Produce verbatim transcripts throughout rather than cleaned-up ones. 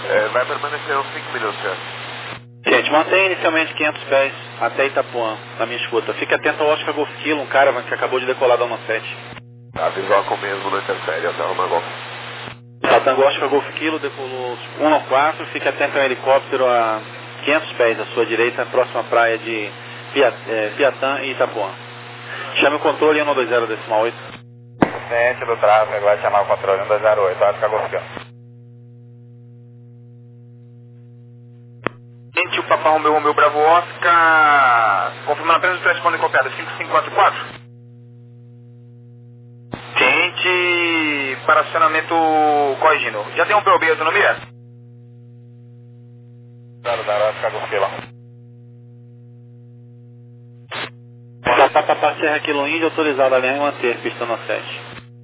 É, vai permanecer uns cinco minutos, senhor. Gente, mantém inicialmente quinhentos pés até Itapuã, na minha escuta. Fique atento ao Oscar Golf Kilo, um caravan que acabou de decolar da um sete. A visual com mesmo não interfere, até uma golf. Tá, Tango Oscar Golf Kilo decolou um quatro, fique atento ao helicóptero a quinhentos pés à sua direita, próxima praia de Pia, é, Piatã e Itapuã. Chame o controle um dois zero decimal oito. Ciente do tráfego, vai chamar o controle um dois zero oito, Oscar Golf Kilo. Gente, o Papa Romeu Romeu Bravo Oscar, confirmando apenas o transponder copiado cinco cinco quatro quatro. Gente, para acionamento corrigindo. Já tem um P O B, autonomia? zero zero, Oscar Golf Kilo. Papa Serra Kilo Índia, autorizado a linha e manter, pista no sete.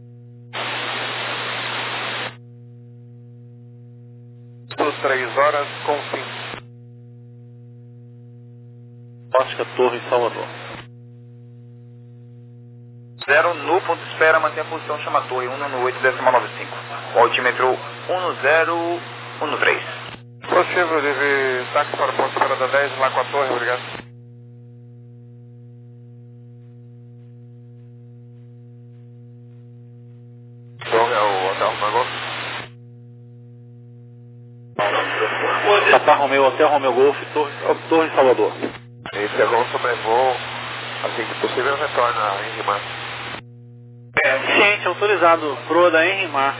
três horas com fim. Oscar Torre, Salvador. Zero no ponto de espera, mantém a posição, chama a torre um no oito decimal nove cinco. O altímetro um zero um três. Possível, deve táxi para o ponto de espera da dez, lá com a torre, obrigado. Torre é o Hotel Romeu. Papa Romeu, Hotel Romeu Golf, Torre, Torre Salvador. Encerrou o sobrevoo, assim que possível retorna a Henrimar. Ciente, autorizado, proa da Henrimar.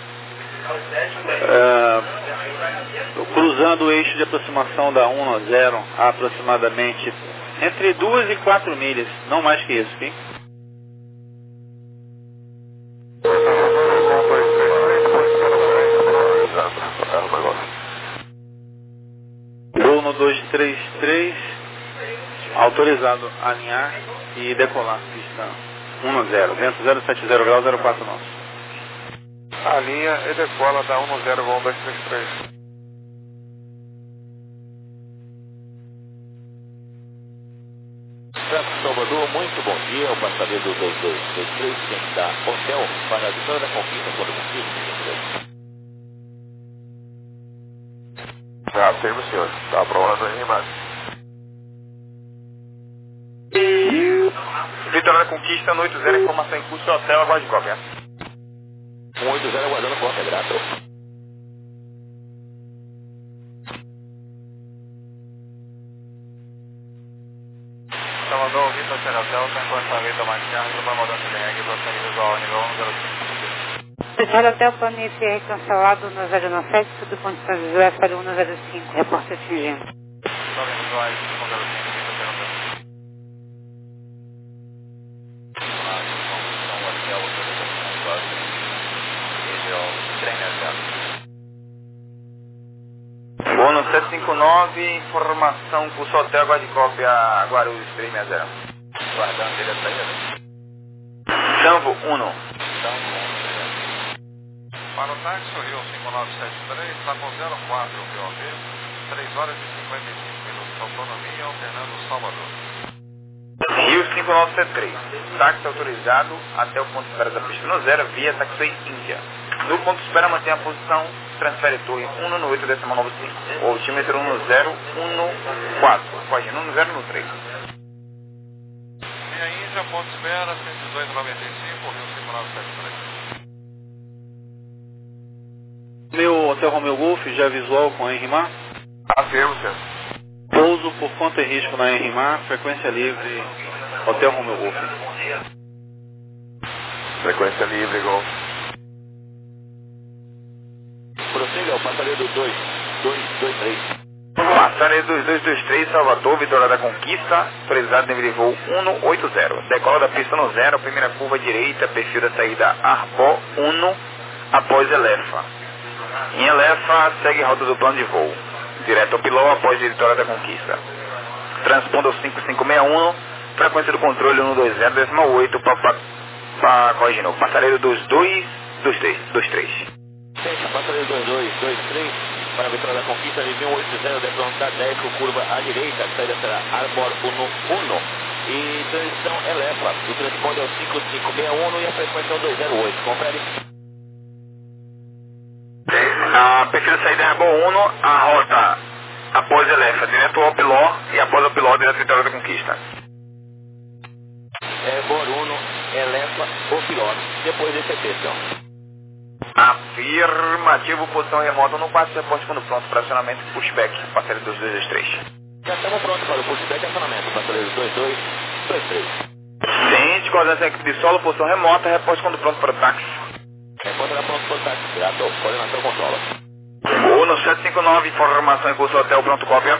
É, cruzando o eixo de aproximação da um zero a aproximadamente entre duas e quatro milhas, não mais que isso, hein? Bruno dois três três, autorizado a alinhar e decolar, pista um zero, vento zero sete zero graus, zero quatro nosso. A linha e decola da um zero, um dois três três. Salvador, muito bom dia. O passageiro do dois dois dois três tem que dar hotel para a Vitória da Conquista quando possível. Já temos, senhor. Está aprovado a Henrimar. Vitória da Conquista, no oito zero, informação em curso, hotel, aguarde cópia. um oito zero aguardando cópia, grato. Salvador, Vitor Sierra Hotel, tem quanto a Vitor Machado, vai mudando de linha aqui para sair visual, nível um zero cinco. Vitória Hotel, plano I F R cancelado no zero sete, tudo condições visuais para o um zero cinco, repórter atingindo. Plano visuais, um zero cinco, Vitor Sierra Hotel. Bono sete cinco nove, informação curso hotel, aguarde cópia, Guarulhos três seis zero. Guardando ele a saída. Sambo um. Para o táxi, o Rio cinco nove sete três, está com zero quatro P O B, três horas e cinquenta e cinco minutos, autonomia, alternando Salvador. Rio cinco nove sete três, táxi autorizado até o ponto de espera da pista no zero, via Taxi Índia. No ponto de espera mantém a posição, transfere torre um no oito decimal nove cinco. O altímetro um zero um quatro, corrigindo um zero um três. Via Índia, ponto de espera, cento e dezoito noventa e cinco, Rio cinco nove sete três. Meu Hotel Romeu Golf, já visual com a Henrimar. Afirmo, senhor. Pouso por conta e risco na Henrimar, frequência livre, Hotel Romeu Golf. Frequência livre, Golf. Prossiga o passageiro do dois dois dois três. Passageiro dois dois dois três, Salvador, Vitória da Conquista, autorizado nível de voo um oito zero. Decola da pista no zero, primeira curva direita, perfil da saída Arbó um, após Elefa. Em Elefa, segue rota do plano de voo. Direto ao Pilão, após Vitória da Conquista. Transpondo cinco cinco seis um, frequência do controle um dois zero decimal oito, para corrigindo. Passageiro dois dois dois três. Fecha, passageiro dois dois dois três, para a Vitória da Conquista, nível oito zero, depressão dez, com curva à direita, a saída será Arbor um um e transição Elefa. O transponder é o cinco cinco seis um e a frequência é o dois zero oito. Confere. A A perfil da saída Arbor um, a rota após Elefa, direto ao Piló e após o Piló, direto à Vitória da Conquista. Arbor um, Elefa, o Piló, depois desse atenção. Afirmativo, posição remota no quatro, reporte quando pronto para acionamento, pushback, parceiro dos dois dois três. Já estamos prontos para o pushback e acionamento, parceiro dois dois dois três. Ciente, coordenação equipe de solo, posição remota, reporte quando pronto para o táxi. Reporte da pronto para o táxi, grato, coordenação controla. Uno sete cinco nove, informação em curso hotel, pronto, cópia.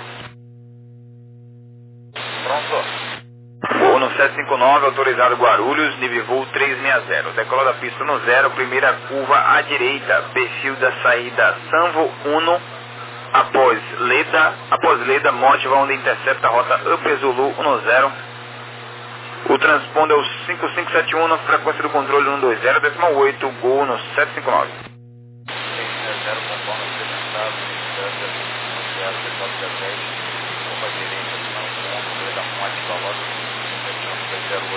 Pronto. Uno sete cinco nove, autorizado Guarulhos, nível voo trezentos e sessenta. Decola da pista no zero, primeira curva à direita, perfil da saída Sanvo um, após Leda, após Leda, Motiva, onde intercepta a rota Upper Zulu um zero. O transponder é o cinco cinco sete um, na frequência do controle um dois zero, decimal oito, Gol no sete cinco nove. zero conforme apresentado, zero pessoal de dez, curva direita, não ponto, da ponte, valor zero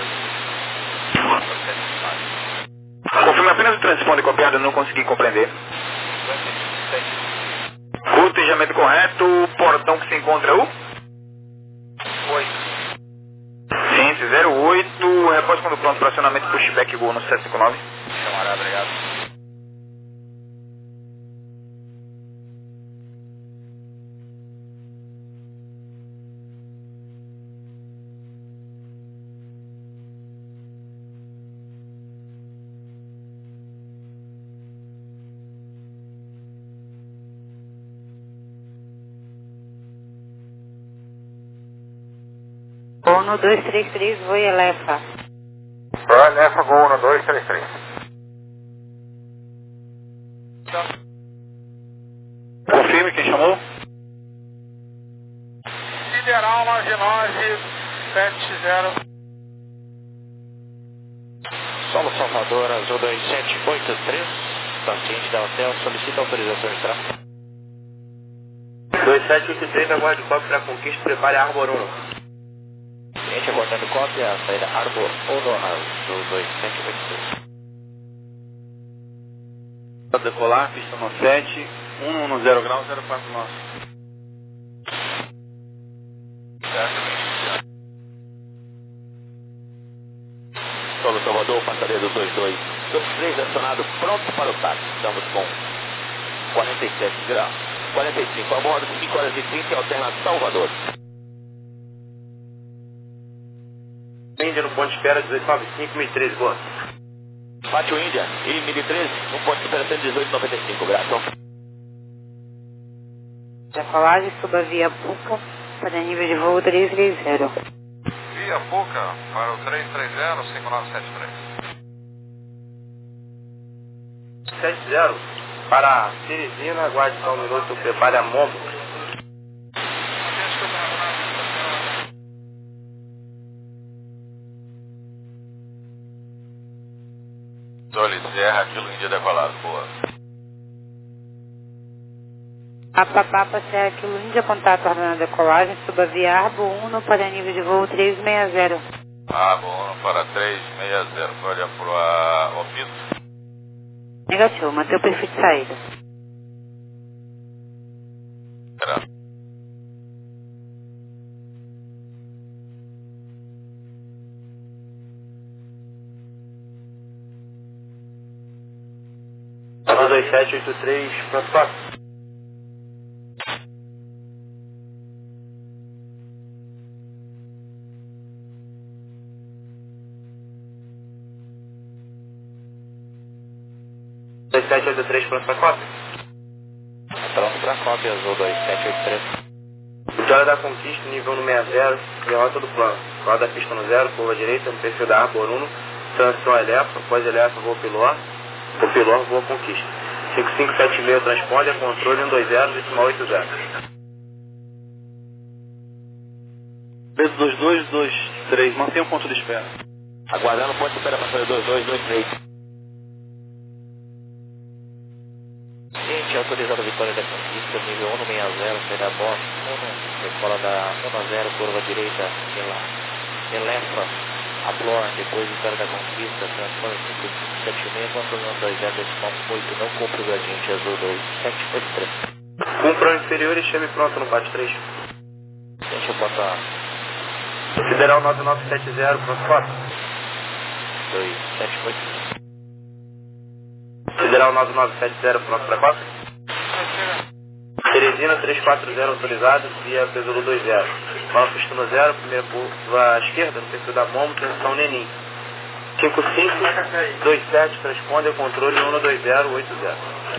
oito. Confirma apenas o transponder copiado, eu não consegui compreender. Rotejamento correto, portão que se encontra o? oito. Ciência zero oito, repórter quando pronto para acionamento, pushback Gol no sete cinco nove. Chamará, obrigado. Uno dois três três, Voi Elefa. Foi Elefa, Gol uno dois três três. Confirme quem chamou. Sideral nove nove sete zero. Solo Salvador, Azul dois sete oito três, paciente da hotel, solicita autorização de tráfego. dois sete oito três, aguarde cópia para conquista, prepare a Arbor um. Cliente aguardando cópia, saída Arbor um, Azul dois sete oito três. Para decolar, pista no sete, um zero grau, zero quatro nove. Solo Salvador, passageiro dois dois dois três, acionado, pronto para o táxi. Estamos com quarenta e sete graus, quarenta e cinco a bordo, cinco horas e trinta, alterna Salvador. Índia no ponto de espera dezoito nove cinco, mil e treze, boa. Pátio Índia e mil e treze, no ponto de espera cento e dezoito noventa e cinco, graças. Decolagem suba via Puca para nível de voo trezentos e trinta. Via Puca para o três três zero cinco nove sete três. sete zero, para Teresina, aguarde só um minuto, prepare a Mombo. Zoli, Serra, Kilo Índia decolado, boa. Papa Papa Serra Kilo Índia, contato ordenando decolagem, suba via Arbo um para nível de voo trezentos e sessenta. Ah, bom, para três seis zero, olha para o Opito. Negativo, manter o perfil de saída. Graças. dois sete oito três, pronto, quatro. dois sete oito três, pronto para quatro. Pronto para cópia, Azul dois sete oito três. Vitória da Conquista, nível no sessenta, derrota do plano. Quadro da pista no zero, curva direita, no perfil da Arbor um, transição Elefa, após Elefa, voo Piló, o Piló, voa Conquista. cinco cinco sete seis, transponder, controle um dois zero, decimal oito zero. Peso dois dois dois três, mantenha o ponto de espera. Aguardando o ponto de espera, passageiro dois dois dois três. Gente, autorizado Vitória da Conquista, nível um sessenta, saída Bosch um, escola da um zero, curva direita pela Elefa, Aplor, depois de Vitória da Conquista, transponder cinco sete seis, controle um dois zero, decimal oito, não cumpre o gradiente azul dois sete oito três. Cumpra o inferior e chame pronto no quatro três. Deixa eu botar Federal nove nove sete zero, pronto quatro. dois sete oito. Federal nove nove sete zero, pronto para quatro. Teresina três quatro zero, autorizado, via Pesulu dois zero. Fala pista no zero, primeira curva à esquerda, no perfil da Momo, tensão Nenim. cinco cinco dois sete, transponder, controle um dois zero oito zero.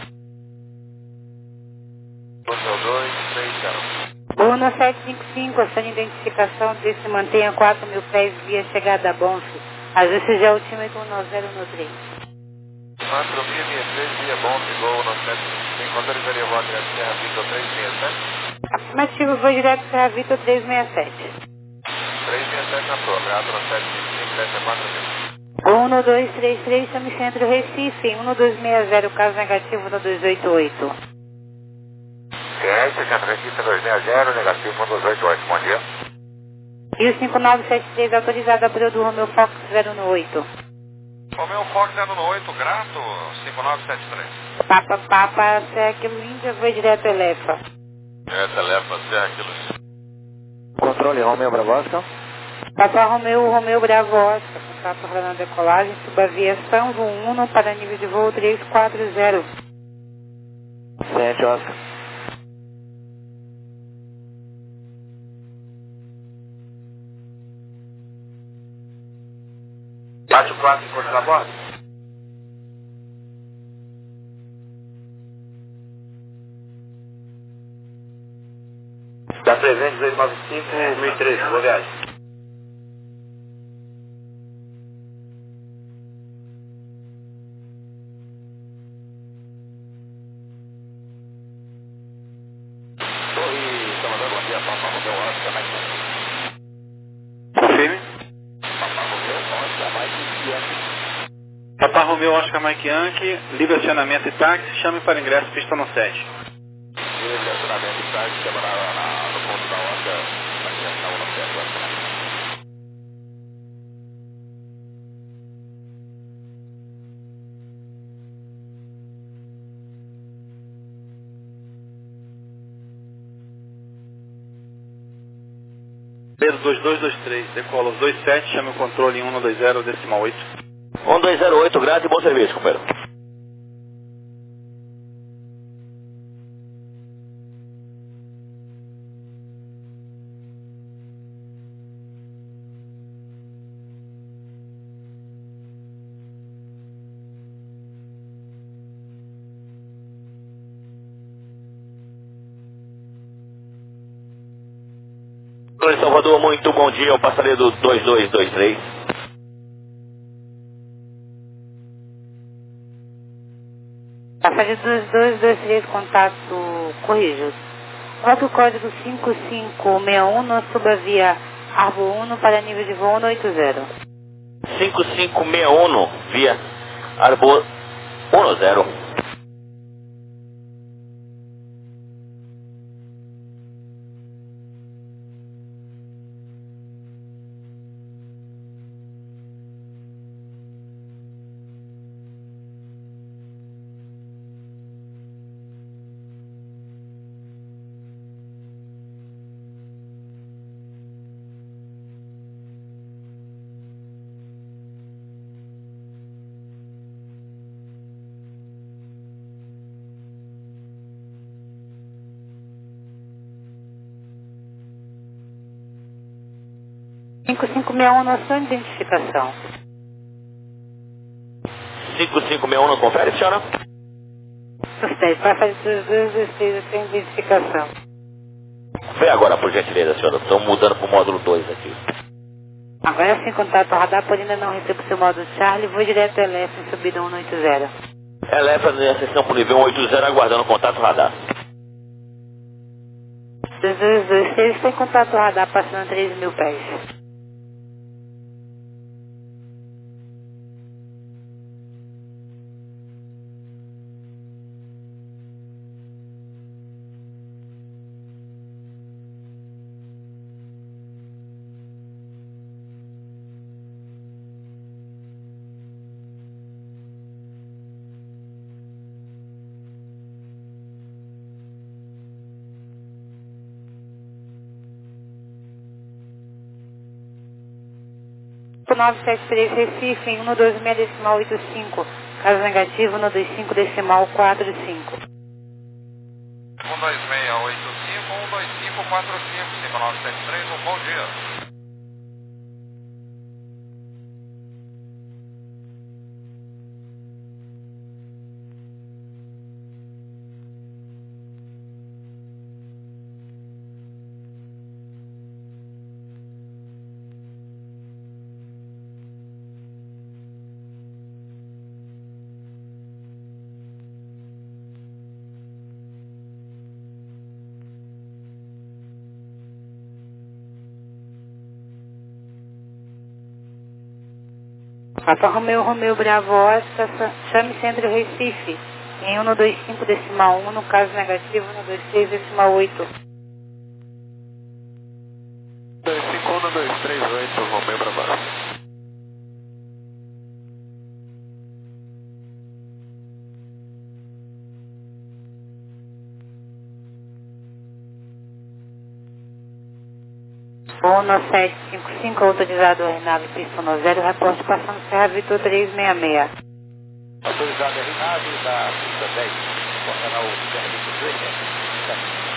dois três zero. Uno sete cinco cinco, ação de identificação de se mantenha quatro mil pés via chegada a Bonfim. Ajuste de altímetro um zero um três. quatro mil e três via Bonfim, Gol no sete cinco cinco, autorizaria voar direto Serra Vitor três seis sete. Afirmativo, vou direto para a Vitor três seis sete. três seis sete na torre, gato no sete cinco cinco, sete quatro mil. um dois três três, chame Centro Recife, um dois seis zero, caso negativo no dois oito oito. Q S, Centro Recife dois seis zero, negativo um dois oito oito, bom dia. E o cinco nove sete três, autorizado a do Romeu Fox zero um oito. Romeu Fox zero um oito, grato, cinco nove sete três. Papa, Papa, Serra Kilo Índia, vou direto Elefa. É, telefone, Serra Kilo. Controle Romeu Bravosca. Papa Romeu, Romeu Bravo Oscar, contato para decolagem, subaviação, voo um, para nível de voo três quatro zero. sete Oscar. quatro quatro, encontro na borda. Da presente dois nove cinco, mil e treze, boa viagem. Torre Salvador, bom dia, Papa Romeu Oscar, Mike. Confirme. Papa Romeu Oscar, Mike Yankee. Papa Romeu Oscar Mike Yankee, livre acionamento e táxi, chame para ingresso pista no sete. Livre acionamento e táxi, chama na, na, no ponto da Oscar, aqui na um nove sete, Oscar. Pedro dois dois dois três, decola os dois sete, chame o controle um dois zero, decimal oito. um dois zero oito, grato e bom serviço, companheiro. Oi, Salvador, muito bom dia, o passageiro do dois dois dois três. Passageiro dois dois dois três, contato corrigido. Coloque o código cinco cinco seis um, suba via Arbor um para nível de voo um oito zero. cinco cinco seis um via Arbor um zero. cinco cinco seis um, na sua identificação. cinco cinco seis um não confere, senhora? Gostei, passageiro dois dois dois três, a sua identificação. Vem agora, por gentileza, senhora. Estamos mudando para o módulo dois aqui. Agora sim, contato radar, por ainda não recebo seu modo Charlie, vou direto ao L F em subida um oito zero. Ela é para a sessão por nível um oito zero, aguardando contato radar. dois dois dois três, tem contato radar passando três mil pés. nove sete três Recife, em um dois seis decimal oito cinco. Caso negativo, um dois cinco decimal quatro cinco. um dois seis oito cinco, um dois cinco quatro cinco, cinco nove sete três, um bom dia. Papa Romeu, Romeu, Bravo, Oscar, chame Centro Recife, em um dois cinco decimal um, no caso negativo, um dois seis decimal oito. dois cinco um dois três oito, Romeu, Bravo. um sete cinco cinco, autorizado R nove, pista no zero, reporte passando Serra Vitor trezentos e sessenta e seis. Autorizado R nove da pista dez, canal Serra Vitor trezentos e sessenta e seis.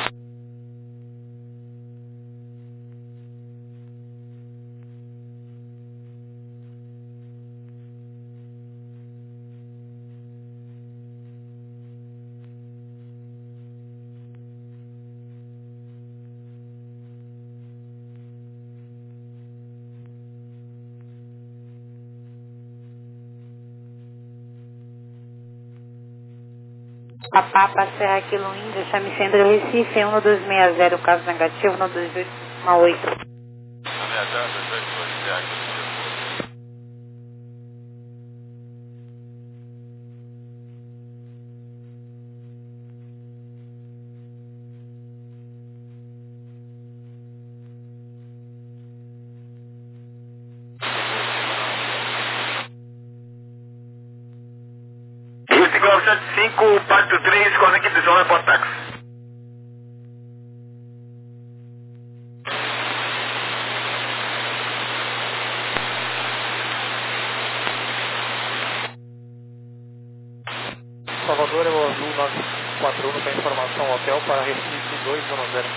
Papapa, Serra Quilo Índia, chame Centro Recife, em um dois seis zero, caso negativo, um dois oito decimal oito. sete cinco, Pacto três, com a equipe de zona para táxi. Salvador é o Azul nove quatro um, tem informação hotel para Recife dois um zero.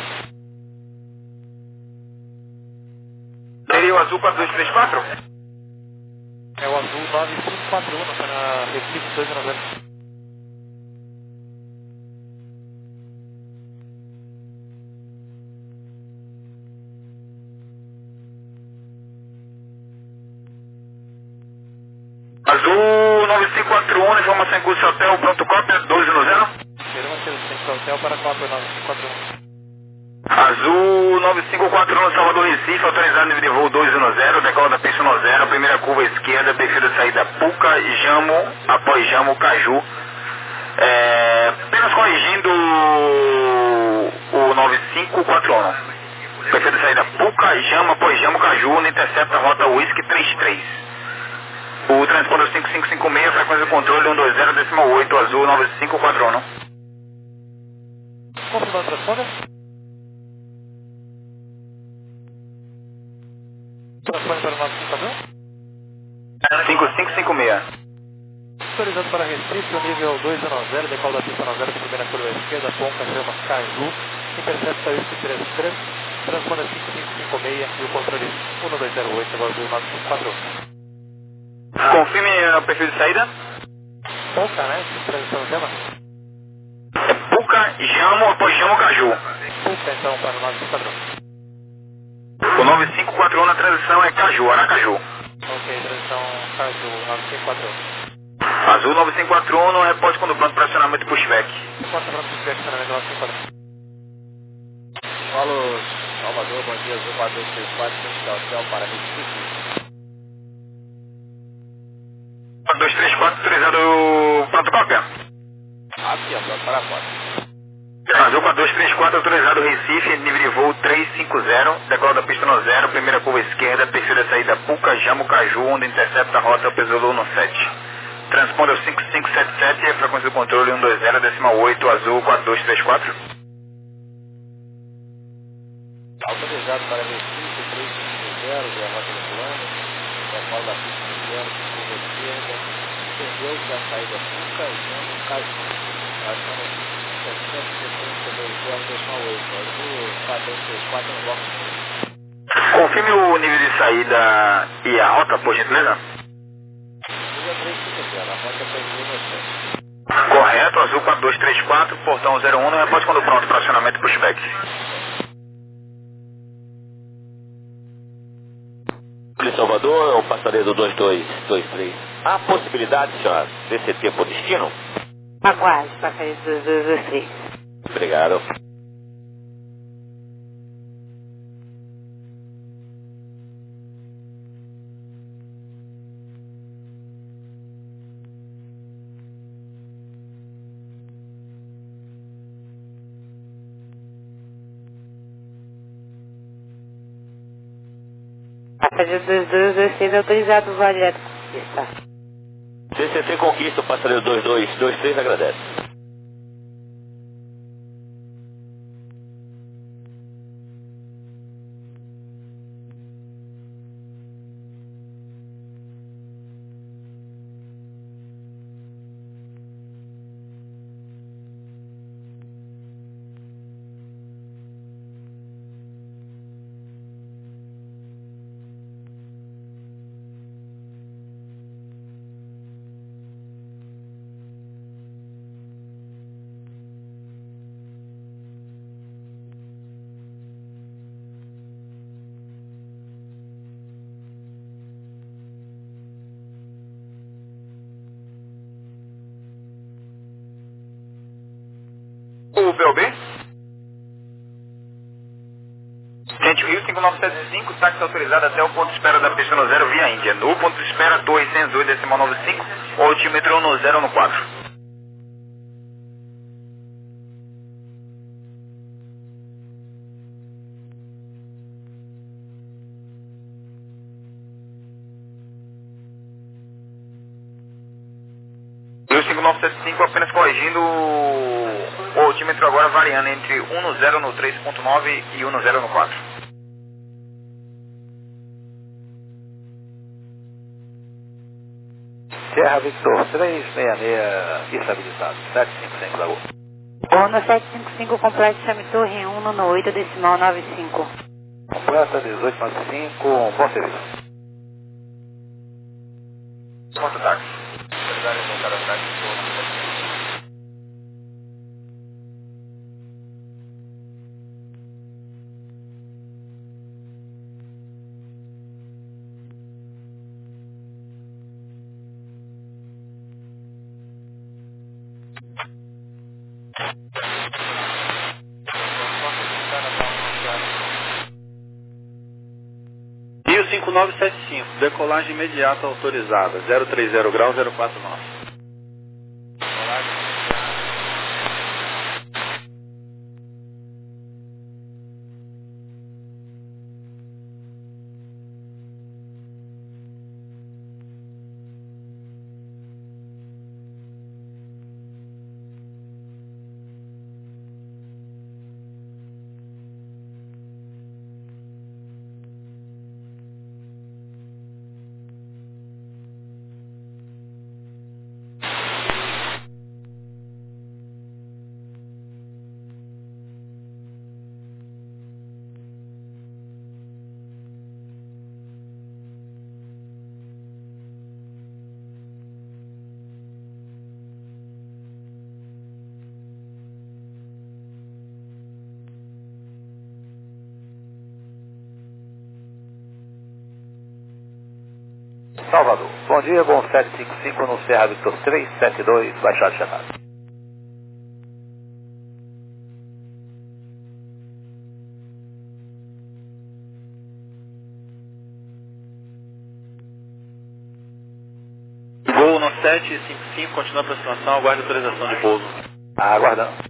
Seria o Azul quatro dois três quatro? É o Azul nove cinco quatro um, para Recife dois um zero. Azul nove cinco quatro um, informação em curso hotel, pronto cópia, dois um zero. Esperamos assistência hotel para quatro nove cinco quatro um. Azul nove cinco quatro um, Salvador Recife, autorizado nível de voo dois um zero, decola da pista no zero, primeira curva esquerda, perfil de saída Puca, Jamo, após Jamo, Caju. É, apenas corrigindo o nove cinco quatro um. Perfil de saída Puca, Jamo, após Jamo, Caju, no intercepta rota Whisky trinta e três. O transponder cinco cinco cinco seis, frequência de controle um dois zero decimal oito, Azul nove cinco quatro um. Confirmando o transponder? Transponder para o nove cinco quatro um? cinco cinco cinco seis. Autorizado para Recife, o nível dois um zero, decola da pista no zero, primeira curva esquerda, Ponca, Jama, Caju, intercepta Whisky trinta e três, transponder cinco cinco cinco seis e o controle um dois zero oito, Azul nove cinco quatro um. Confirme o perfil de saída. Ponca, né? Transição Jama? É Puca, Jamo, após Jamo, Caju. Ponca, então, para o nove cinco quatro um. O nove cinco quatro um na transição é Caju, Aracaju. Ok, transição Caju, nove cinco quatro um. Azul nove cinco quatro um no reporte quando pronto para acionamento e pushback. Reporte para pushback, acionamento nove cinco quatro um. Alô, Salvador, bom dia, Azul quatro dois três quatro, pista hotel para Recife. quatro dois três quatro, autorizado pronto cópia. Aqui, ó, para a porta. Azul quatro dois três quatro, autorizado Recife, nível de voo trezentos e cinquenta, decola da pista no zero, primeira curva esquerda, perfil da saída Puca, Jamo, Caju, onde intercepta a rota Pesolo no sete. Transponder cinco cinco sete sete, frequência do controle um dois zero decimal oito, Azul quatro dois três quatro. Autorizado para Recife, trezentos e cinquenta, a rota do plano, da Funca e Sandro Caju. Passando setecentos e setenta, dois zero, decimal oito. Azul quatrocentos e trinta e quatro no bloco um. Confirme o nível de saída e a rota, por gentileza. trezentos e cinquenta, a rota três mil e novecentos. Correto, Azul quatro dois três quatro, portão zero um, reporte quando pronto para acionamento pushback. Salvador, o passageiro dois dois dois três. Há possibilidade, senhora, D C T por destino? Aguarde, passageiro dois dois dois três. Obrigado. Passageiro dois dois dois três autorizado o voo direto com Conquista. D C T Conquista, o passageiro dois dois dois três agradece. O B O B? Gente, Rio cinco nove sete cinco, táxi autorizado até o ponto de espera da pista no zero via Índia. No ponto de espera duzentos e dois, decimal noventa e cinco, altímetro no zero no quatro. Rio cinco nove sete cinco apenas corrigindo o altímetro agora variando entre um no zero no três ponto nove e um no zero no quatro. Serra Victor três seis seis, estabilizado, sete cinco cinco da U. Ono sete cinco cinco, completo, chame torre um no oito, decimal nove cinco. Completa dezoito noventa e cinco, bom serviço. Ponto táxi. Autorizado em voltar a táxi, Rio cinco nove sete cinco, decolagem imediata autorizada, zero três zero grau, zero quatro nove. Salvador. Bom dia, bom sete cinco cinco no Serra Victor três sete dois, baixado chamado. Voo no sete cinco cinco, continua a aproximação, aguarde autorização de pouso. Aguardando.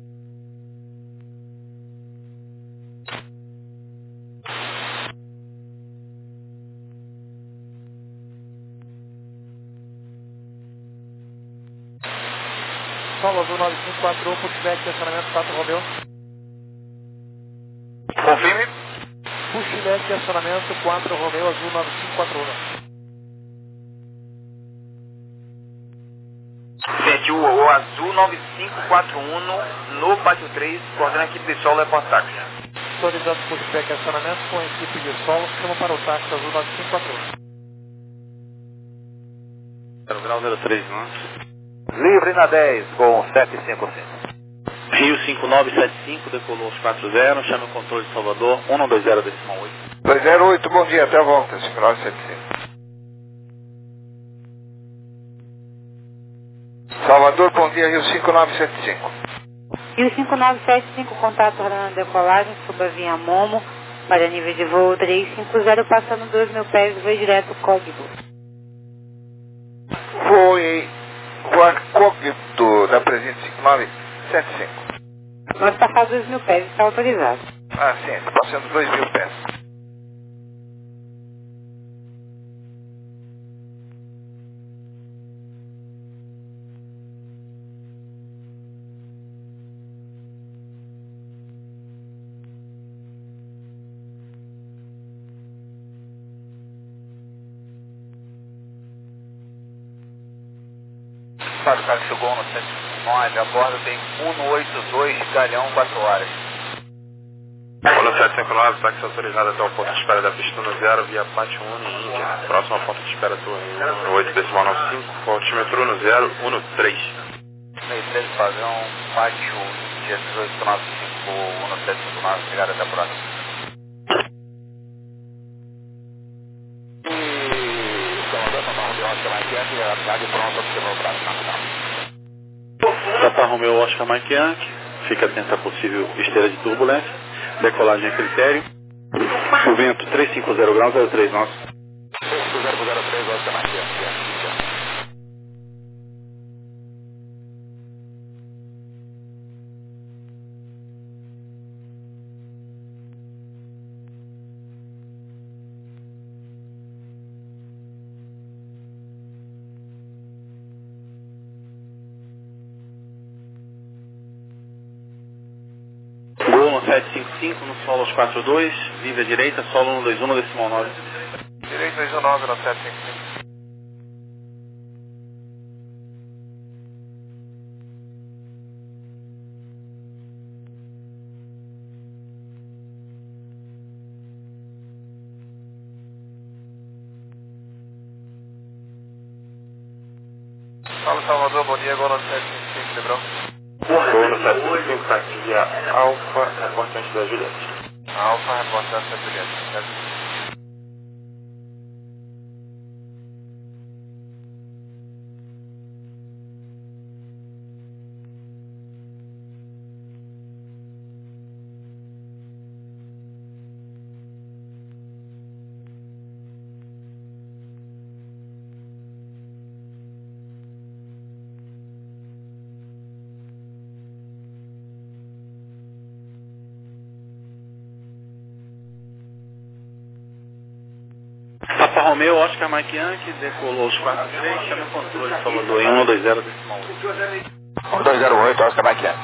Paulo Azul nove cinco quatro um, pushback, acionamento quatro Romeu. Confirme. Pushback, acionamento quatro Romeu, Azul nove cinco quatro um. Azul nove cinco quatro um no Pátio três, coordenando a equipe de solo, reportáxi. Autorizado por pushback acionamento com a equipe de solo, chama para o táxi Azul nove cinco quatro um. zero grau zero três, não? Livre na dez, com sete cinco cinco. Rio cinco nove sete cinco, decolou os quatro zero, chama o controle de Salvador, um não dois zero decimal oito. dois zero oito, bom dia, até a volta, cinco nove sete cinco. Salvador, bom dia, Rio cinco nove sete cinco. Rio cinco nove sete cinco, contato ordenando decolagem, suba via Momo, para nível de voo três cinco zero, passando dois mil pés, voo direto, código. Foi o acógnito da presente cinco nove sete cinco. Vamos passar dois mil pés, está autorizado. Ah, sim, está passando dois mil pés. Para o cara chegou no sete nove, a bordo tem um oito dois, galhão, quatro horas. Polo sete cinco nove, táxi autorizado até o ponto de espera da pista no zero, via Pátio um em Índia. Próximo ao ponto de espera Torre um no oito decimal nove cinco, altímetro no zero um no três. meio três, padrão, Pátio Índia dezoito nove cinco, um sete cinco nove, chegada até a próxima. Papa Romeo Oscar Mike Yankee, fica atento a possível esteira de turbulência, decolagem a critério, o vento trezentos e cinquenta graus zero três nosso. zero zero três, Oscar Mike Yankee. Gol no sete cinco cinco, no solo aos quatro dois, livre à direita, solo no dois um no decimal nove. Direito dois um nove no sete cinco cinco. Fala, Salvador, bom dia, gol no sete cinco cinco, lembrou? Gol no sete cinco cinco, táxi via Alfa, reportante da Juliette. Alfa, reportante da Juliette. Papa Romeo Oscar Mike Yankee, decolou os quatro três, chama o controle de Salvador em um dois zero decimal oito. um dois zero oito, Oscar Mike Yankee.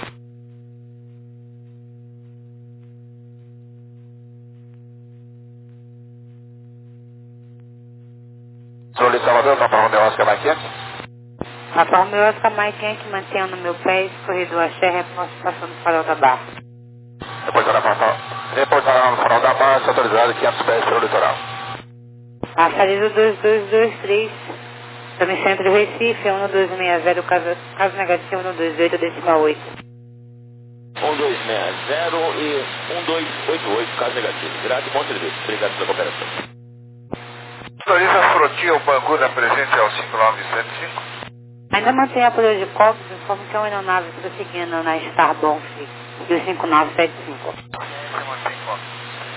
Controle de Salvador, Papa Romeo Oscar Mike Yankee. Papa Romeo Oscar Mike Yankee, mantendo meu pé, corredor Axé, reposto passando o farol da Barra. Reportará no farol da Barra, autorizado quinhentos pés pelo litoral. A saída dois dois dois três, também centro de Recife, um dois seis zero, caso, caso negativo, um dois oito decimal oito. um dois seis zero e um dois oito oito, caso negativo. Grato e bom serviço. Obrigado pela cooperação. Autoriza a Frotia, o Bangu da presente ao cinco nove sete cinco. Ainda mantém apoio de cópia, informa que é uma aeronave prosseguindo na Starbonf e o cinco nove sete cinco. Você mantém conta.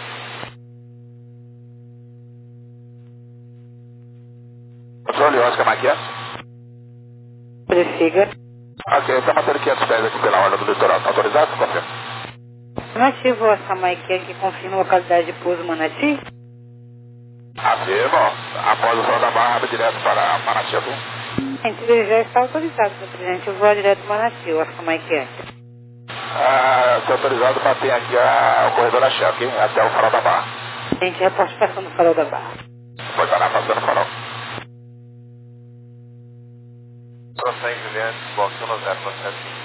Controle Oscar Mike Yankee. Prossiga. Ok, está mantendo quinhentos pés aqui pela ordem do litoral. Está autorizado? Confirma. Nativo Oscar Mike Yankee, confirma a localidade de pouso Manati. Afirmo. Após o farol da Barra, abre direto para Manati Azul. Ele já está autorizado, meu presidente. Eu vou direto para Manati, Oscar Mike Yankee. Ah, está autorizado para ter aqui a, o corredor Axé, ok? Até o farol da Barra. A gente reposta passando o farol da Barra. Pode estar passando o farol. Piatã e Juliette, box um zero para sete.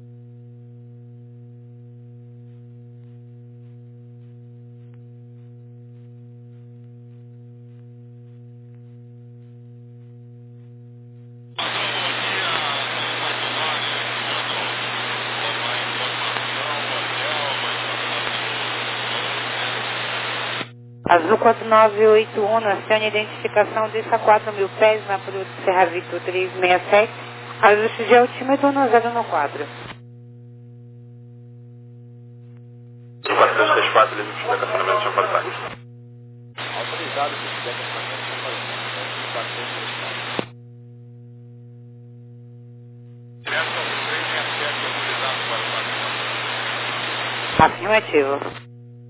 Azul quatro nove oito um, acione identificação desça quatro mil pés na Peru de Serra Victor três seis sete, ajuste de altímetro um zero no quadro. quatrocentos e quatro, livre de estacionamento de Champatai. Autorizado se tiver estacionamento de Champatai. quatrocentos e quatro. Direto ao três seis sete, autorizado para o quatro. Afirmativo.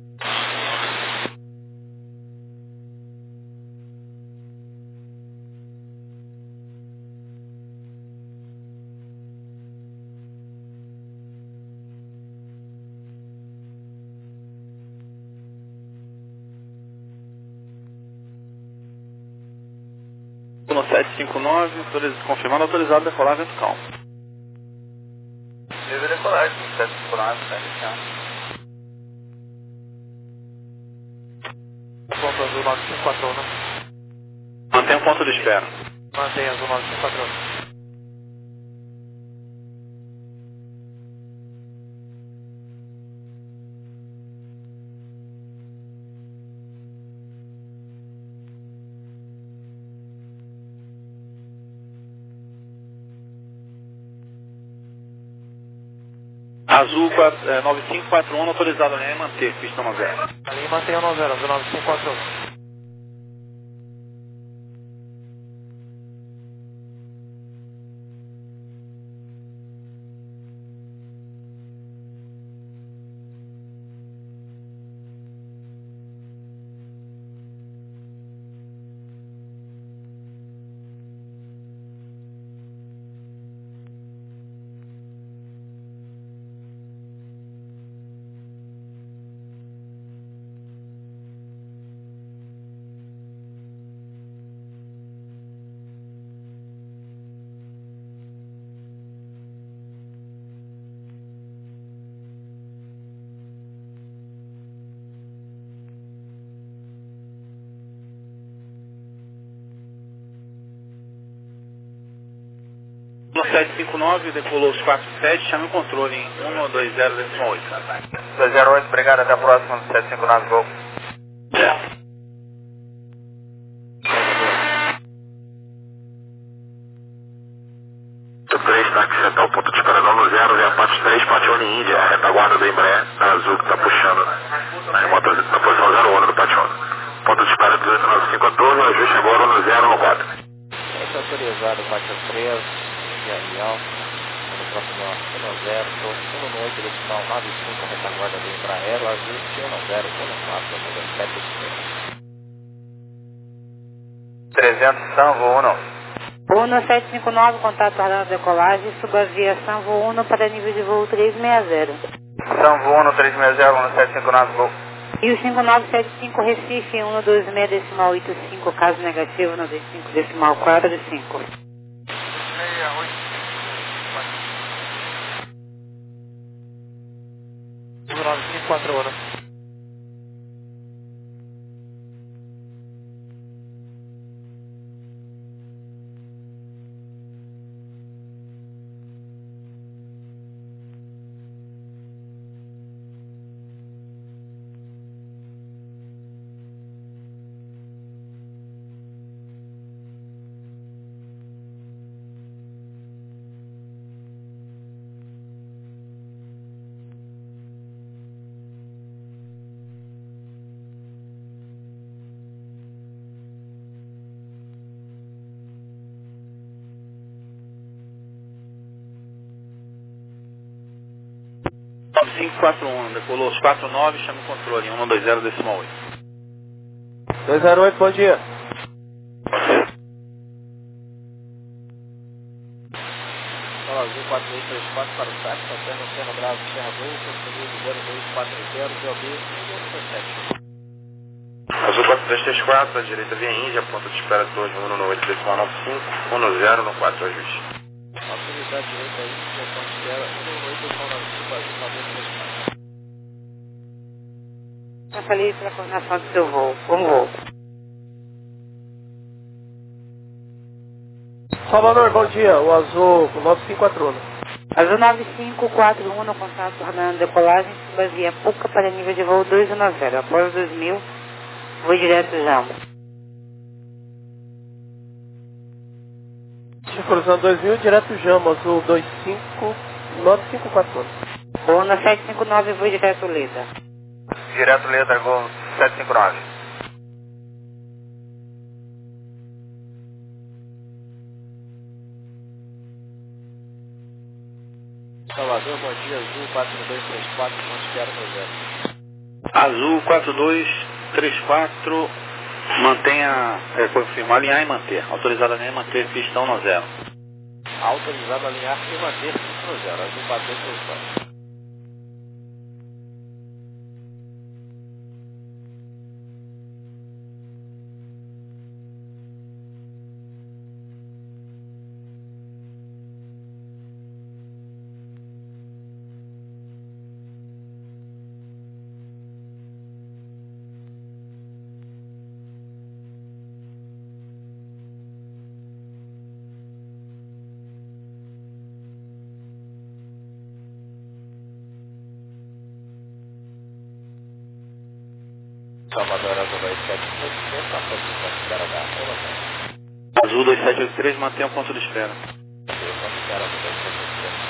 No sete cinco nove, confirmando autorizado decolar vertical. Livre decolagem, sete cinco nove, está iniciando. Ponto azul nove cinco quatro um. Mantenha o ponto de espera. Mantenha azul nove cinco quatro um. Azul nove cinco quatro um, autorizado a manter, pista um zero. Ali mantenha um zero, azul nove cinco quatro um. No sete cinco nove, decolou os quatro sete, chame o controle em um dois zero oito. dois zero oito, obrigado, até a próxima, sete cinco nove, gol. Certo. O três, táxi setal, ponto de espera no zero, vem a parte três, Patione Índia, a retaguarda do Embraer, da Azul que está puxando na remota, na posição zero um do Patione. Ponto de espera dezoito nove cinco um quatro, ajuste agora no zero no quatro. Esse autorizado, faixa três, Índia e Alfa, no próximo um zero, um no oito, decimal nove cinco, retaguarda do Embraer, ajuste um zero, um quatro, número sete cinco. trezentos, Sanvo um. Uno sete cinco nove, contato aguardando decolagem, suba via Sanvo um para nível de voo três seis zero. Sanvo um, três seis zero, um sete cinco nove, gol. E o cinco nove sete cinco, Recife, um dois seis, decimal oito cinco, caso negativo, no cinco, decimal quatro cinco. Azul nove cinco quatro um. nove cinco quatro um, decolou os quatro nove, chame o controle em um dois zero decimal oito. dois zero oito, bom dia. Azul quatro dois três quatro para o táxi, Antônio Serra Bravo, Serra dois, comigo zero dois quatro zero, P O B um sete. Azul quatro três três quatro, à direita via Índia, ponto de espera torre um no oito decimal nove cinco, um zero no quatro, ajuste. Autoridade direita aí, direção de espera, um oito oito, nove cinco, azul, nove três quatro. Transferir para a coordenação do seu voo. Um voo. Salvador, bom dia. O azul nove cinco quatro um. Azul nove cinco quatro um, no contato ordenando decolagem, se baseia Puca para nível de voo dois um zero. Após dois mil, voo direto Jambo. Cruzando dois mil, direto Jambo, azul dois cinco nove cinco quatro um. Voo na sete cinco nove, voo direto Leda. Direto Leda, Gol sete cinco nove. Salvador, bom dia, azul quatro dois três quatro, considera no zero. Azul quatro dois três quatro, mantenha, é, confirmar, alinhar e manter. Autorizado a alinhar e manter, pistão no zero. Autorizado a alinhar e manter pistão no zero, azul quatro dois três quatro. Salvador, azul dois sete oito três, passou por considera da Arrola. Azul dois sete oito três, mantenha o ponto de espera. Considera do dois sete oito três.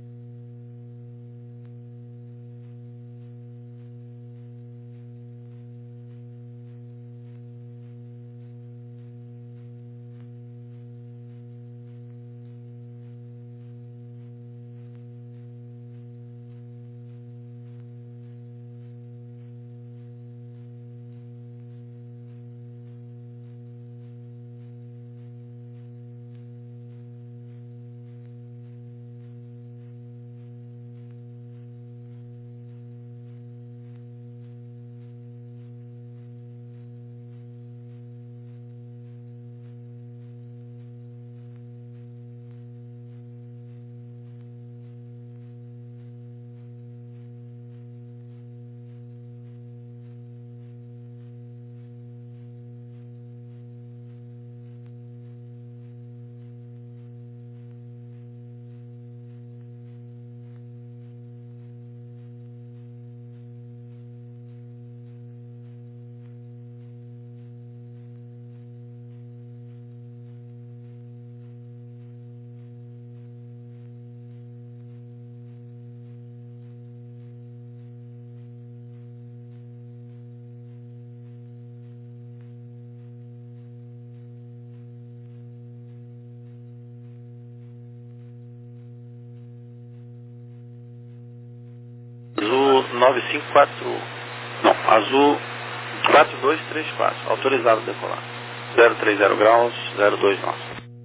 Azul nove cinco quatro, não, azul quatro dois três quatro, autorizado a decolar. zero três zero graus, zero dois nove.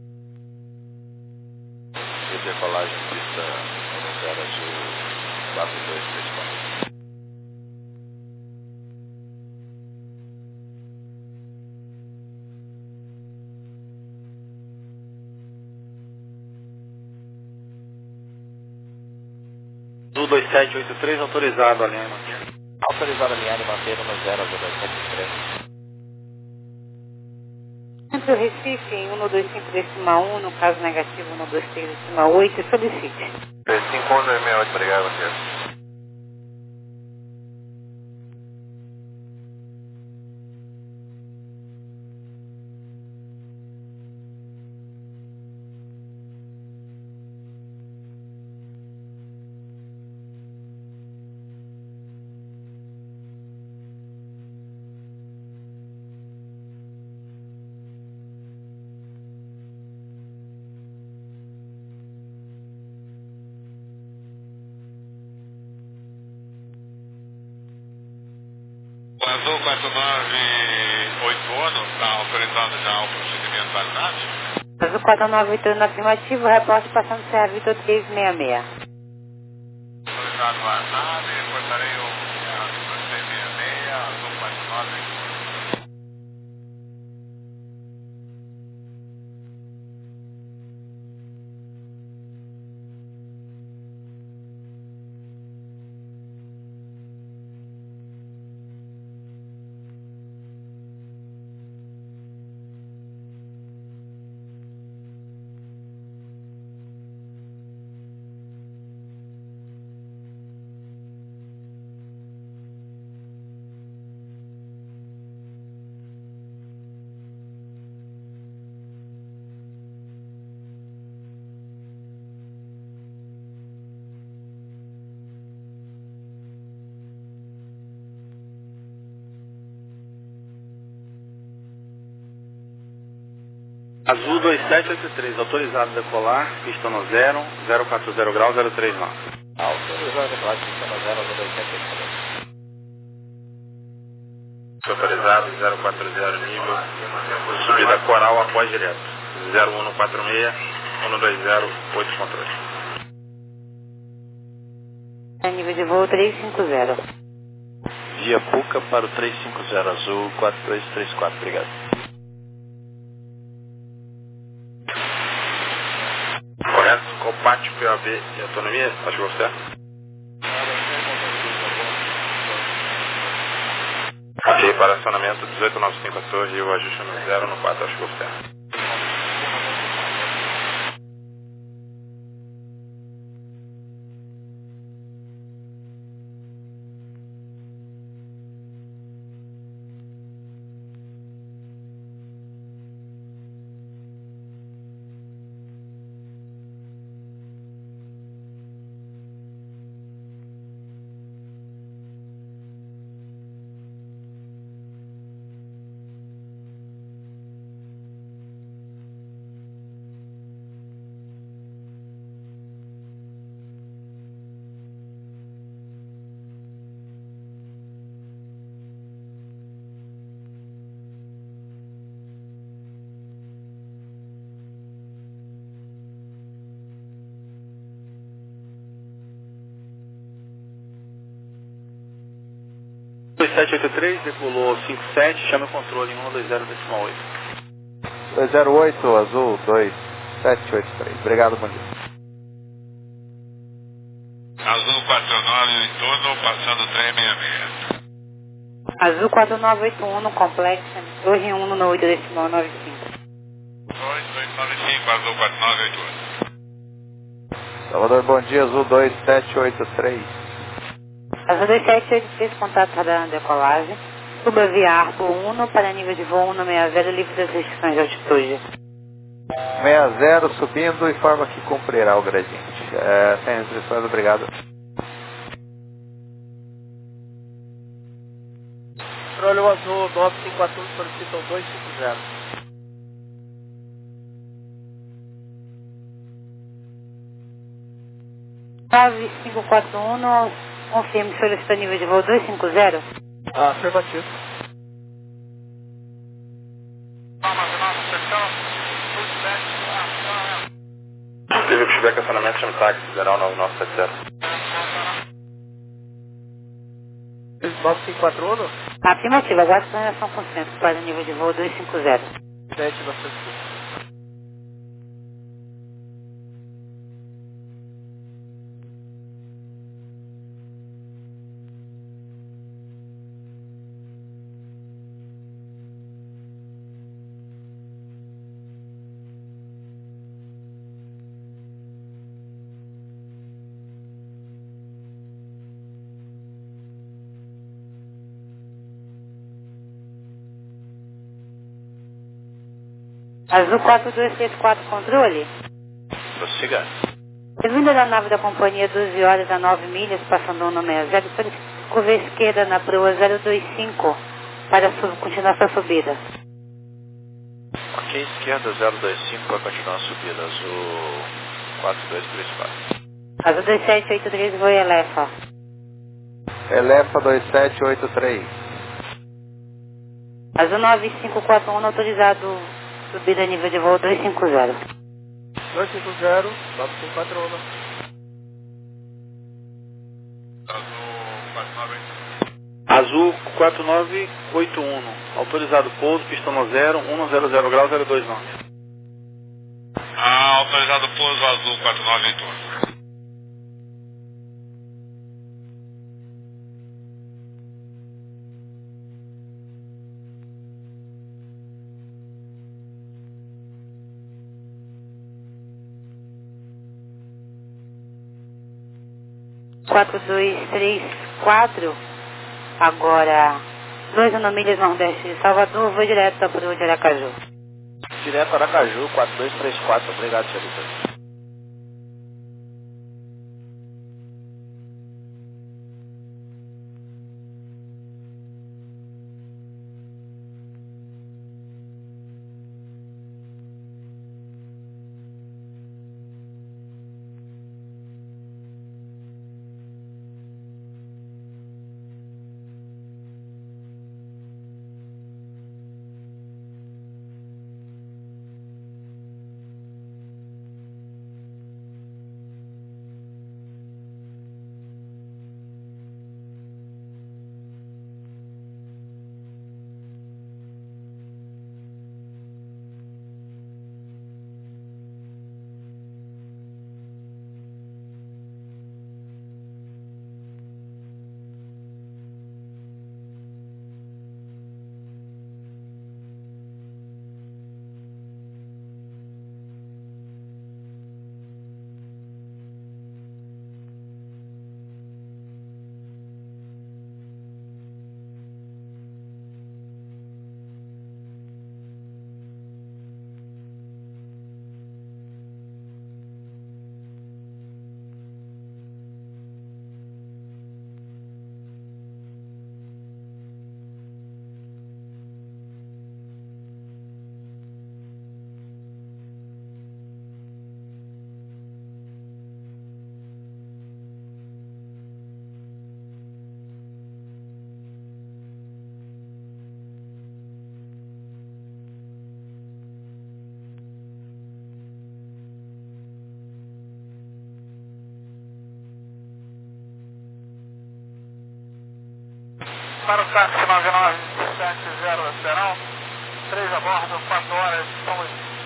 E decolagem pista no zero azul quatro dois três quatro. Azul dois sete oito três, autorizado a alinhar e manter. Autorizado a alinhar e manter no zero azul dois sete oito três. Centro Recife em um dois cinco decimal um, no caso negativo um dois três decimal oito, solicite. cinco um dois seis oito, obrigado, Matheus. Azul quatro nove oito um, está autorizado já o procedimento da aeronave? Azul quatro nove oito um afirmativo, reporte passando Serra Vitor três seis seis. Autorizado a aeronave, reportarei o Serra Vitor três seis seis, Azul quatro nove oito um. Azul dois sete oito três, autorizado a decolar, pista no zero, zero quatro zero grau, zero três nove. Autorizado a decolar, pista no zero, dois sete oito três. Autorizado, zero quatro zero nível, subida coral após direto, zero um quatro seis, um dois zero, oito controle. Nível de voo trezentos e cinquenta. Via Puca para o trezentos e cinquenta, azul quatro dois três quatro, obrigado. Correto, Copate, P O B e autonomia, acho que você. Ok, para acionamento dezoito noventa e cinco a torre e o ajuste no zero no quatro, acho que você. dois sete oito três, decolou cinco sete, chama o controle em um dois zero decimal oito. dois zero oito, azul dois sete oito três, obrigado, bom dia. Azul quatro nove em torno, passando três seis seis. Azul quatro nove oito um no complexo, dois um no oito decimal nove cinco. dois dois nove cinco, azul quatro nove oito um. Salvador, bom dia, azul dois sete oito três. Azul dois sete oito três, contato radar na decolagem. Suba via Arco um para nível de voo um seis zero, livre das restrições de altitude. sessenta subindo, informa que cumprirá o gradiente. É, sem restrições, obrigado. Controle azul nove cinco quatro um, solicitam dois cinco zero. nove cinco quatro um, confirme, solicita nível de voo duzentos e cinquenta. Ah, afirmativo. Teve que tiver acionamento, chama táxi, zero nove nove sete zero. nove cinco quatro um? Afirmativa, aguarde planeação com centro para nível de voo duzentos e cinquenta. sete novecentos e cinco. Azul quatro dois três quatro, controle. Prossiga. Vindo da nave da companhia doze horas a nove milhas, passando um seis zero, curva esquerda na proa zero dois cinco para sub, continuar sua subida. Ok, esquerda zero dois cinco para continuar a subida, azul quatro dois três quatro. Azul dois sete oito três, voo Elefa. Elefa dois sete oito três. Azul nove cinco quatro um, autorizado subida nível de voo duzentos e cinquenta. dois cinco zero, nove cinco quatro um. Azul quatro nove oito um, autorizado pouso, pista no zero, um zero zero grau, zero dois nove. Ah, autorizado pouso azul quatro nove oito um. quatro dois três quatro, agora dois milhas nordeste de Salvador, vou direto para o de Aracaju. Direto Aracaju, quatro dois três quatro, obrigado, senhorita. para o táxi nove nove sete zero Serão, três a bordo, quatro horas, estamos...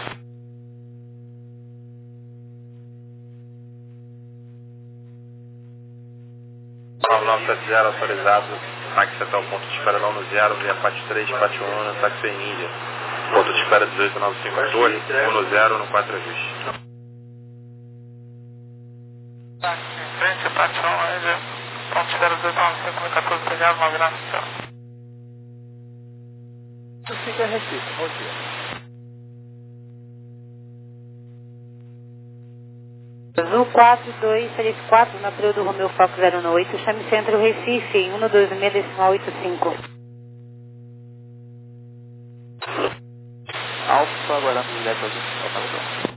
nove nove sete zero autorizado, táxi até o ponto de espera não no zero, via Pat três, Pat um, táxi em Índia. Ponto de espera dezoito nove cinco dois, um no zero no quatro ajuste. Táxi em frente, Pat um, Índia, ponto de espera dezoito nove cinco, quatorze, obrigado, nove nove zero. Isso fica Recife, bom dia. Azul quatro dois três quatro, na Trio do Romeu Fox zero oito, chame Centro Recife em um dois seis decimal oito cinco. Alfa, aguardando o direto azul.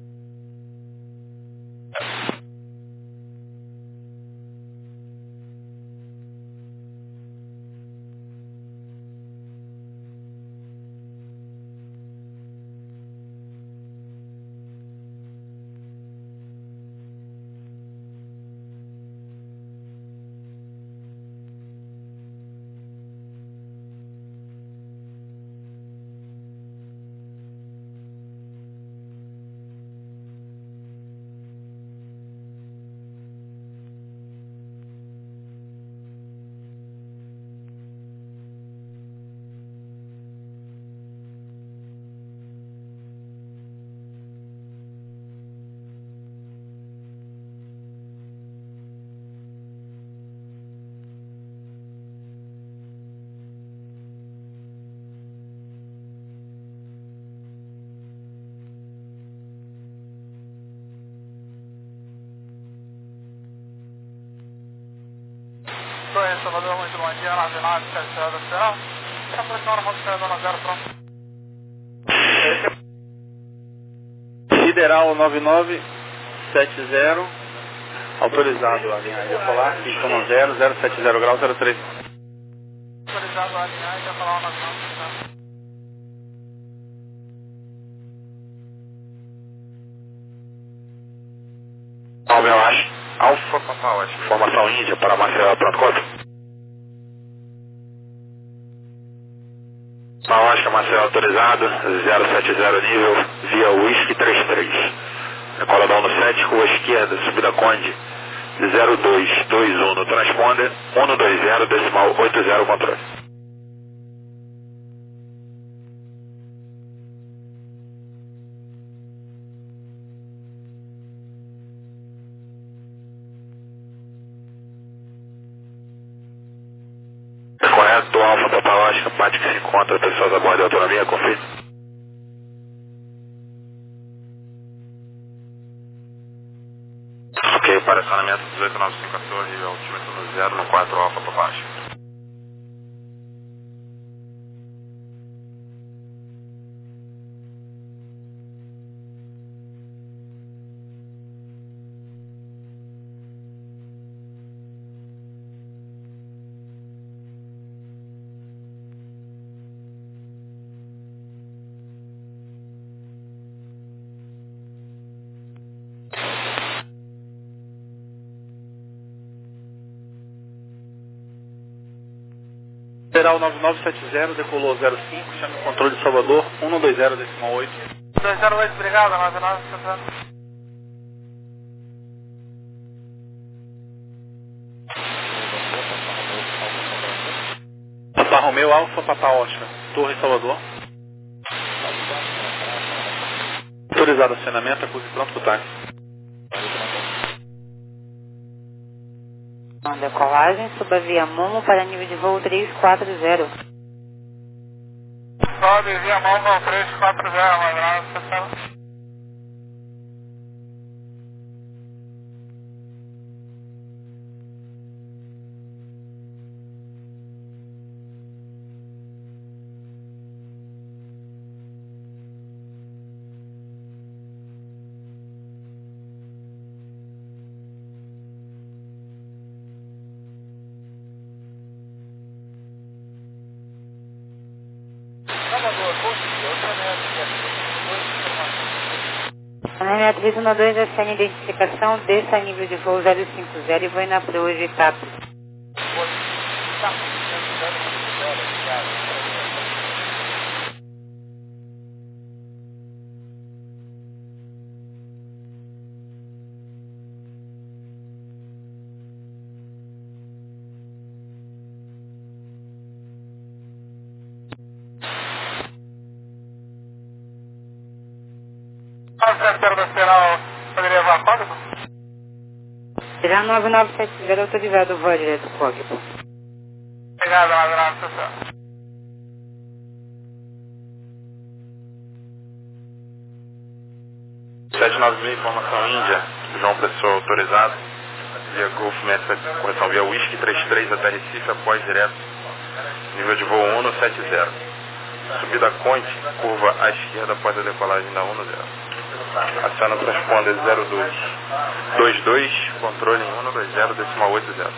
Salvador, muito bom dia, nove nove sete zero Serão, se aproximando do Rodo no zero, pronto. Sideral nove nove sete zero, autorizado a linha decolar, pista no zero, zero sete zero grau, zero três. Autorizado a linha decolar nove nove sete zero. Alve Alash, Alfa Papa Alash, formação Índia para Maceió, pronto, conta. Alaska, Maceió autorizado, zero sete zero nível, via Whisky trinta e três. Decoladão no sete, rua esquerda, subida Conde, zero dois dois um no transponder, um dois zero decimal oito zero controle. Correto, Alfa Papa Alaska, parte que se encontra, pessoas a bordo de autonomia, confirme. Ok, para acionamento dezoito nove cinco quatorze, altímetro no zero, no quatro Alfa Papa Alaska. Sideral nove nove sete zero, decolou zero cinco, chame o controle de Salvador, um dois zero decimal oito. dois zero oito, obrigado, nove nove sete zero. Papa Romeu, Alfa, Papa Oscar, Torre Salvador. Autorizado acionamento, acuse pronto pro táxi. Decolagem, suba via Momo para nível de voo três quatro zero. Sobe via Momo três quatro zero, nove nove sete zero. Aviso no dois, S N identificação, desça a nível de voo zero cinco zero e voe na Pro hoje, TAP. Já nove nove sete zero autorizado o voo direto do código. Obrigado, um abraço, pessoal. sete nove seis, informação Índia, João Pessoa autorizado, via Golf Mestre, correção via Whisky trinta e três até Recife, após direto, nível de voo um um sete zero. Subida Conte, curva à esquerda após a decolagem da um um zero. Aciona o transponder zero dois dois dois, controle em um dois zero, decimal oito zero.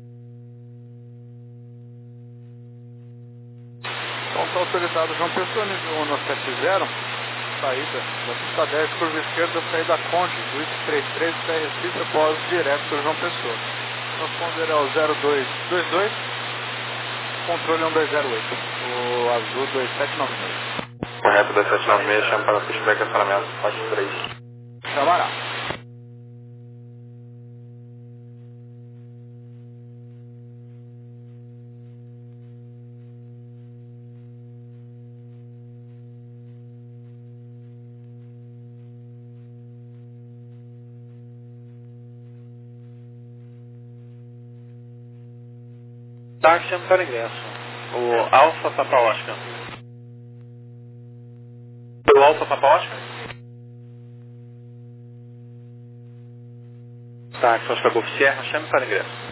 Bom, está autorizado João Pessoa, nível um um sete zero, saída da pista dez, curva esquerda, saída Conde, Whisky trinta e três, até Recife, após direto para João Pessoa. Transponder é o zero dois dois dois, controle um dois zero oito, o azul dois sete nove seis. Correto, dois sete nove seis, chama para pushback, acionamento, faixa três. Chamará. Tá, chama para ingresso. O Alfa Papa Oscar. O Alfa Papa Oscar? Tá, que Oscar Golf Sierra, chame para ingresso.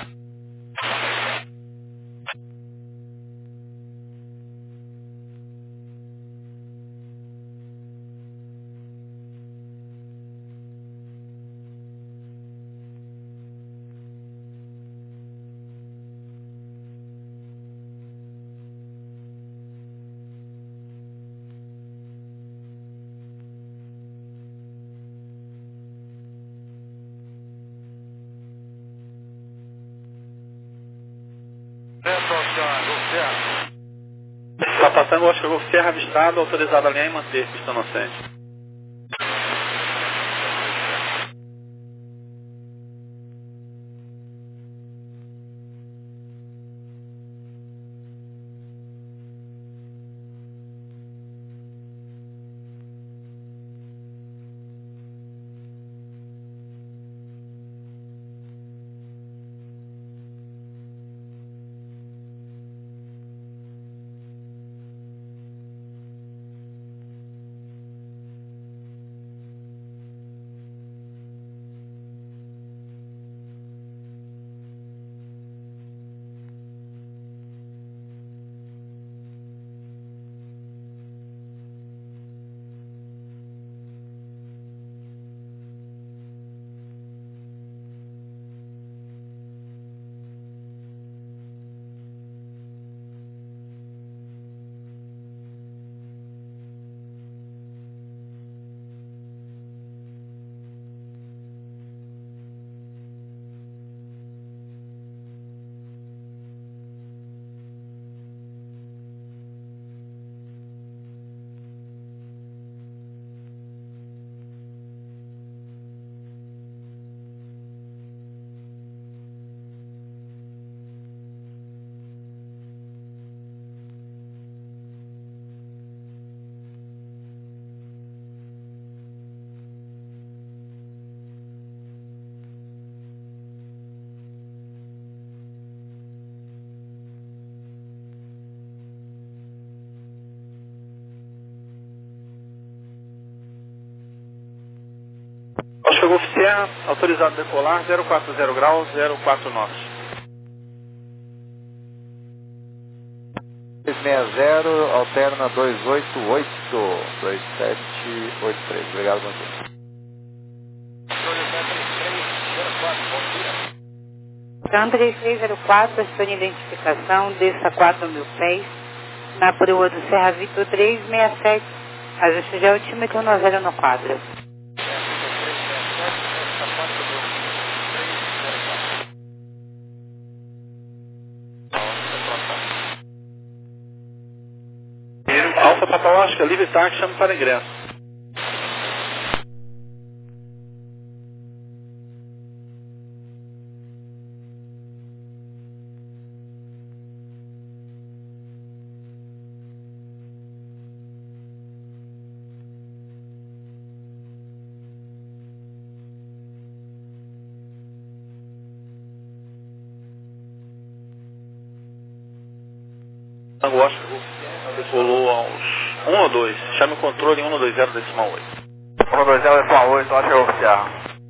Papa Tango Oscar Golf Sierra avistado, autorizado a alinhar e manter pista inocente. Oscar Golf Sierra, autorizado a decolar, zero quatro zero graus, zero quatro nós. seis seis zero, alterna dois oito oito, dois sete oito três. Obrigado, bom dia. Tram três três zero quatro, a sua identificação, desça quatro mil pés, na proa do Serra Vitor três seis sete, ajuste de altímetro no zero no quadro. Alfa Papa Oscar, livre táxi, chame para ingresso. Tango Oscar decolou aos um ou dois. Chame o controle em um dois zero decimal oito. um dois zero decimal oito, Oscar oficial.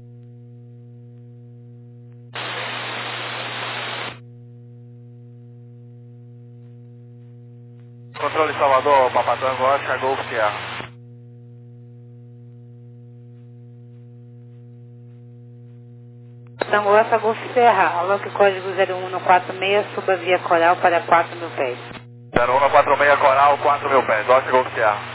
Controle Salvador, Papa Tango Oscar, Golf Sierra. Tango Oscar, Golf Serra, aloque código zero um um quatro seis, suba via Coral para quatro mil pés. zero um quatro seis Coral, quatro mil pés, Oscar Golf Sierra.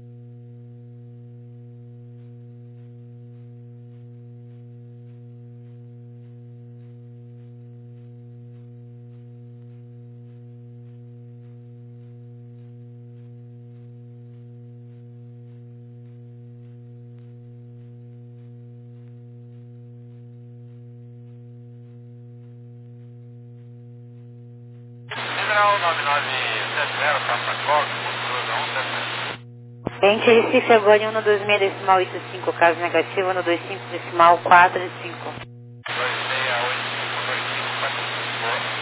General nove nove sete zero, Papa Cox, controle um sete zero. Ente Recife agora em um dois seis decimal oito cinco, caso negativo, um dois cinco decimal quatro cinco. dois seis oito cinco dois cinco quatro cinco.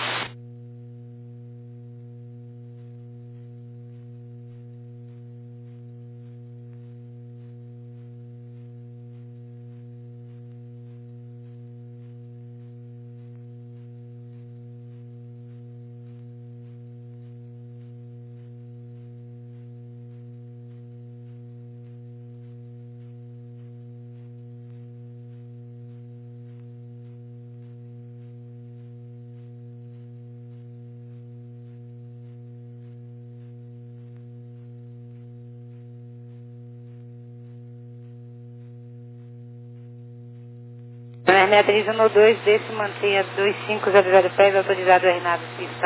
Matriz um dois, desse mantenha dois cinco zero zero pés, autorizado a Renato Pista